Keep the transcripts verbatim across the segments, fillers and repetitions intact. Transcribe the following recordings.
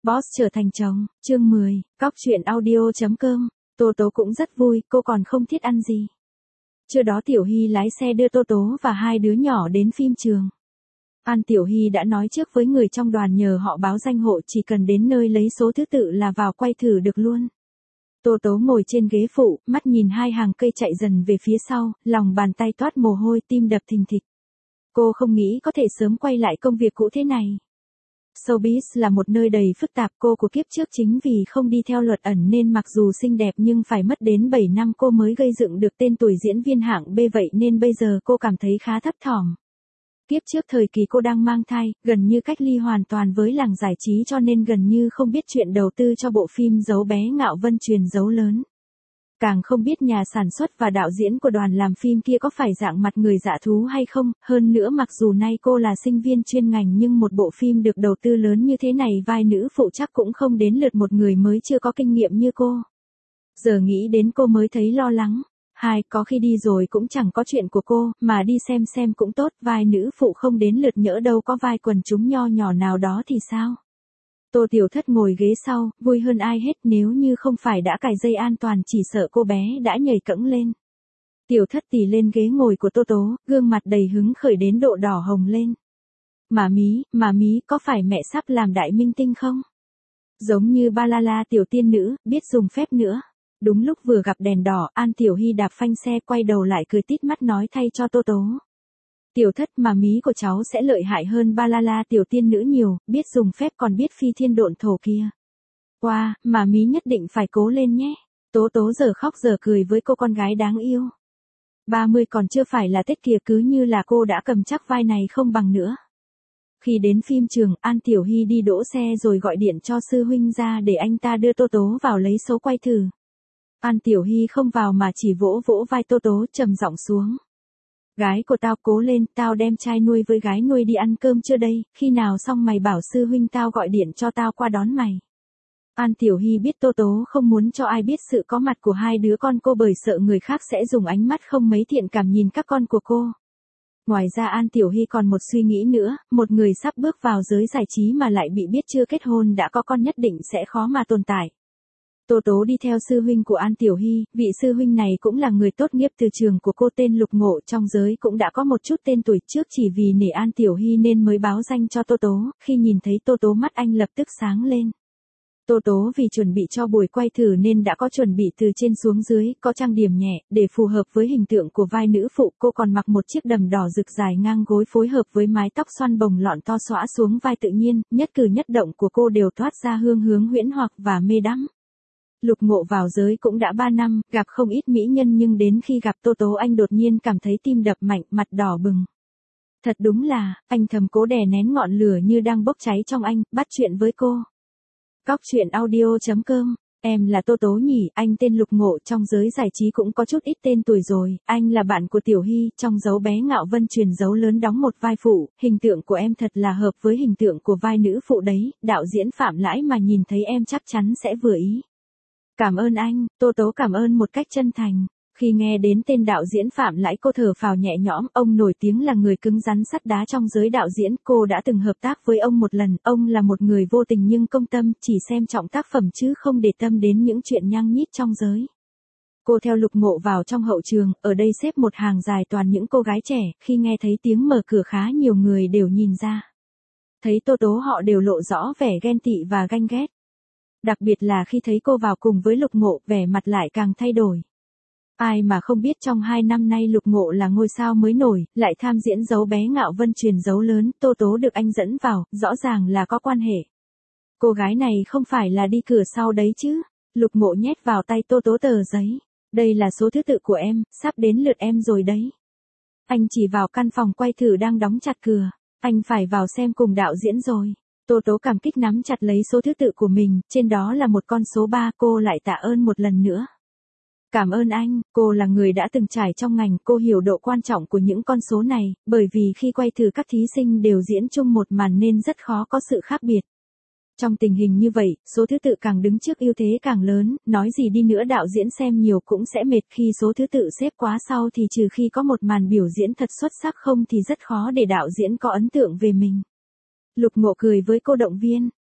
Boss trở thành chồng, chương mười, cóc truyện audio.com, Tô Tố cũng rất vui, cô còn không thiết ăn gì. Trưa đó Tiểu Hy lái xe đưa Tô Tố và hai đứa nhỏ đến phim trường. An Tiểu Hy đã nói trước với người trong đoàn nhờ họ báo danh hộ, chỉ cần đến nơi lấy số thứ tự là vào quay thử được luôn. Tô Tố ngồi trên ghế phụ, mắt nhìn hai hàng cây chạy dần về phía sau, lòng bàn tay toát mồ hôi, tim đập thình thịch. Cô không nghĩ có thể sớm quay lại công việc cũ thế này. Showbiz là một nơi đầy phức tạp, cô của kiếp trước chính vì không đi theo luật ẩn nên mặc dù xinh đẹp nhưng phải mất đến bảy năm cô mới gây dựng được tên tuổi diễn viên hạng B, vậy nên bây giờ cô cảm thấy khá thấp thỏm. Kiếp trước thời kỳ cô đang mang thai, gần như cách ly hoàn toàn với làng giải trí cho nên gần như không biết chuyện đầu tư cho bộ phim Dấu Bé Ngạo Vân Truyền Dấu Lớn. Càng không biết nhà sản xuất và đạo diễn của đoàn làm phim kia có phải dạng mặt người dạ thú hay không, hơn nữa mặc dù nay cô là sinh viên chuyên ngành nhưng một bộ phim được đầu tư lớn như thế này vai nữ phụ chắc cũng không đến lượt một người mới chưa có kinh nghiệm như cô. Giờ nghĩ đến cô mới thấy lo lắng. Hai, có khi đi rồi cũng chẳng có chuyện của cô, mà đi xem xem cũng tốt, vai nữ phụ không đến lượt nhỡ đâu có vai quần chúng nho nhỏ nào đó thì sao? Tô Tiểu Thất ngồi ghế sau, vui hơn ai hết, nếu như không phải đã cài dây an toàn chỉ sợ cô bé đã nhảy cẫng lên. Tiểu Thất tì lên ghế ngồi của Tô Tố, gương mặt đầy hứng khởi đến độ đỏ hồng lên. Mà mí, mà mí, có phải mẹ sắp làm đại minh tinh không? Giống như ba la la tiểu tiên nữ, biết dùng phép nữa. Đúng lúc vừa gặp đèn đỏ, An Tiểu Hy đạp phanh xe quay đầu lại cười tít mắt nói thay cho Tô Tố. Tiểu Thất, mà mí của cháu sẽ lợi hại hơn ba la la tiểu tiên nữ nhiều, biết dùng phép còn biết phi thiên độn thổ kia. Wow, mà mí nhất định phải cố lên nhé. Tố Tố giờ khóc giờ cười với cô con gái đáng yêu. ba mươi còn chưa phải là Tết kìa, cứ như là cô đã cầm chắc vai này không bằng nữa. Khi đến phim trường, An Tiểu Hy đi đỗ xe rồi gọi điện cho sư huynh ra để anh ta đưa Tô Tố vào lấy số quay thử. An Tiểu Hy không vào mà chỉ vỗ vỗ vai Tô Tố trầm giọng xuống. Gái của tao cố lên, tao đem trai nuôi với gái nuôi đi ăn cơm chưa đây, khi nào xong mày bảo sư huynh tao gọi điện cho tao qua đón mày. An Tiểu Hy biết Tô Tố không muốn cho ai biết sự có mặt của hai đứa con cô bởi sợ người khác sẽ dùng ánh mắt không mấy thiện cảm nhìn các con của cô. Ngoài ra An Tiểu Hy còn một suy nghĩ nữa, một người sắp bước vào giới giải trí mà lại bị biết chưa kết hôn đã có con nhất định sẽ khó mà tồn tại. Tô Tố đi theo sư huynh của An Tiểu Hy, vị sư huynh này cũng là người tốt nghiệp từ trường của cô tên Lục Ngộ, trong giới cũng đã có một chút tên tuổi, trước chỉ vì nể An Tiểu Hy nên mới báo danh cho Tô Tố, khi nhìn thấy Tô Tố mắt anh lập tức sáng lên. Tô Tố vì chuẩn bị cho buổi quay thử nên đã có chuẩn bị từ trên xuống dưới, có trang điểm nhẹ, để phù hợp với hình tượng của vai nữ phụ, cô còn mặc một chiếc đầm đỏ rực dài ngang gối phối hợp với mái tóc xoăn bồng lọn to xõa xuống vai tự nhiên, nhất cử nhất động của cô đều toát ra hương hướng huyễn hoặc và mê đắm. Lục Ngộ vào giới cũng đã ba năm, gặp không ít mỹ nhân nhưng đến khi gặp Tô Tố anh đột nhiên cảm thấy tim đập mạnh, mặt đỏ bừng. Thật đúng là, anh thầm cố đè nén ngọn lửa như đang bốc cháy trong anh, bắt chuyện với cô. Cóc truyện audio.com, em là Tô Tố nhỉ, anh tên Lục Ngộ, trong giới giải trí cũng có chút ít tên tuổi rồi, anh là bạn của Tiểu Hy, trong Dấu Bé Ngạo Vân Truyền Dấu Lớn đóng một vai phụ, hình tượng của em thật là hợp với hình tượng của vai nữ phụ đấy, đạo diễn Phạm Lãi mà nhìn thấy em chắc chắn sẽ vừa ý. Cảm ơn anh, Tô Tố cảm ơn một cách chân thành. Khi nghe đến tên đạo diễn Phạm Lãi cô thở phào nhẹ nhõm, ông nổi tiếng là người cứng rắn sắt đá trong giới đạo diễn, cô đã từng hợp tác với ông một lần, ông là một người vô tình nhưng công tâm, chỉ xem trọng tác phẩm chứ không để tâm đến những chuyện nhăng nhít trong giới. Cô theo Lục Ngộ vào trong hậu trường, ở đây xếp một hàng dài toàn những cô gái trẻ, khi nghe thấy tiếng mở cửa khá nhiều người đều nhìn ra. Thấy Tô Tố họ đều lộ rõ vẻ ghen tị và ganh ghét. Đặc biệt là khi thấy cô vào cùng với Lục Ngộ, vẻ mặt lại càng thay đổi. Ai mà không biết trong hai năm nay Lục Ngộ là ngôi sao mới nổi, lại tham diễn Dấu Bé Ngạo Vân Truyền Dấu Lớn, Tô Tố được anh dẫn vào, rõ ràng là có quan hệ. Cô gái này không phải là đi cửa sau đấy chứ? Lục Ngộ nhét vào tay Tô Tố tờ giấy. Đây là số thứ tự của em, sắp đến lượt em rồi đấy. Anh chỉ vào căn phòng quay thử đang đóng chặt cửa. Anh phải vào xem cùng đạo diễn rồi. Tô Tố cảm kích nắm chặt lấy số thứ tự của mình, trên đó là một con số ba, cô lại tạ ơn một lần nữa. Cảm ơn anh, cô là người đã từng trải trong ngành, cô hiểu độ quan trọng của những con số này, bởi vì khi quay thử các thí sinh đều diễn chung một màn nên rất khó có sự khác biệt. Trong tình hình như vậy, số thứ tự càng đứng trước ưu thế càng lớn, nói gì đi nữa đạo diễn xem nhiều cũng sẽ mệt, khi số thứ tự xếp quá sau thì trừ khi có một màn biểu diễn thật xuất sắc không thì rất khó để đạo diễn có ấn tượng về mình. Lục Ngộ cười với cô động viên,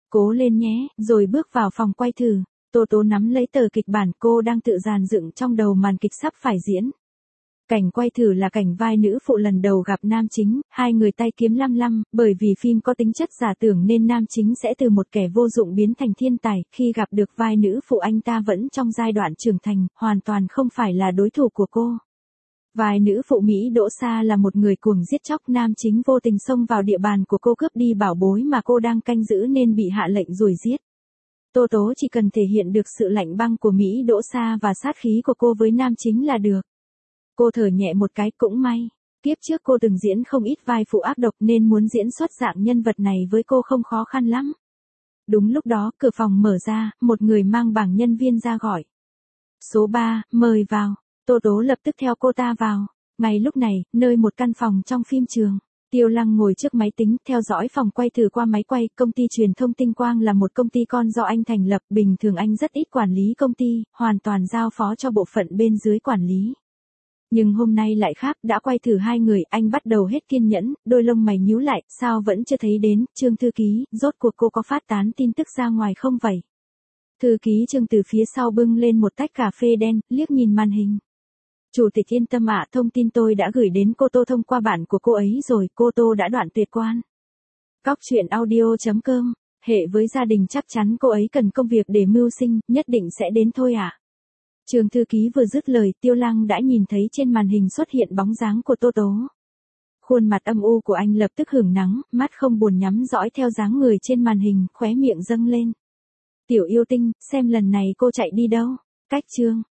Cố lên nhé, rồi bước vào phòng quay thử. Tô Tố nắm lấy tờ kịch bản, cô đang tự dàn dựng trong đầu màn kịch sắp phải diễn. Cảnh quay thử là cảnh vai nữ phụ lần đầu gặp nam chính, hai người tay kiếm lăm lăm, bởi vì phim có tính chất giả tưởng nên nam chính sẽ từ một kẻ vô dụng biến thành thiên tài, khi gặp được vai nữ phụ anh ta vẫn trong giai đoạn trưởng thành, hoàn toàn không phải là đối thủ của cô. Vai nữ phụ Mỹ Đỗ Sa là một người cuồng giết chóc, nam chính vô tình xông vào địa bàn của cô cướp đi bảo bối mà cô đang canh giữ nên bị hạ lệnh đuổi giết. Tô Tố chỉ cần thể hiện được sự lạnh băng của Mỹ Đỗ Sa và sát khí của cô với nam chính là được. Cô thở nhẹ một cái, cũng may. Kiếp trước cô từng diễn không ít vai phụ ác độc nên muốn diễn xuất dạng nhân vật này với cô không khó khăn lắm. Đúng lúc đó, cửa phòng mở ra, một người mang bảng nhân viên ra gọi. Số ba, mời vào. Tô Tố lập tức theo cô ta vào. Ngay lúc này, nơi một căn phòng trong phim trường, Tiêu Lăng ngồi trước máy tính, theo dõi phòng quay thử qua máy quay. Công ty truyền thông Tinh Quang là một công ty con do anh thành lập, bình thường anh rất ít quản lý công ty, hoàn toàn giao phó cho bộ phận bên dưới quản lý. Nhưng hôm nay lại khác, đã quay thử hai người, anh bắt đầu hết kiên nhẫn, đôi lông mày nhíu lại, sao vẫn chưa thấy đến, Trương thư ký, rốt cuộc cô có phát tán tin tức ra ngoài không vậy? Thư ký Trương từ phía sau bưng lên một tách cà phê đen, liếc nhìn màn hình. Chủ tịch yên tâm ạ, thông tin tôi đã gửi đến cô Tô thông qua bạn của cô ấy rồi, cô Tô đã đoạn tuyệt quan. Cóc truyện audio chấm com, hệ với gia đình chắc chắn cô ấy cần công việc để mưu sinh, nhất định sẽ đến thôi ạ. À? Trường thư ký vừa dứt lời, Tiêu Lăng đã nhìn thấy trên màn hình xuất hiện bóng dáng của Tô Tố. Khuôn mặt âm u của anh lập tức hưởng nắng, mắt không buồn nhắm dõi theo dáng người trên màn hình, khóe miệng dâng lên. Tiểu yêu tinh, xem lần này cô chạy đi đâu? Cách chương.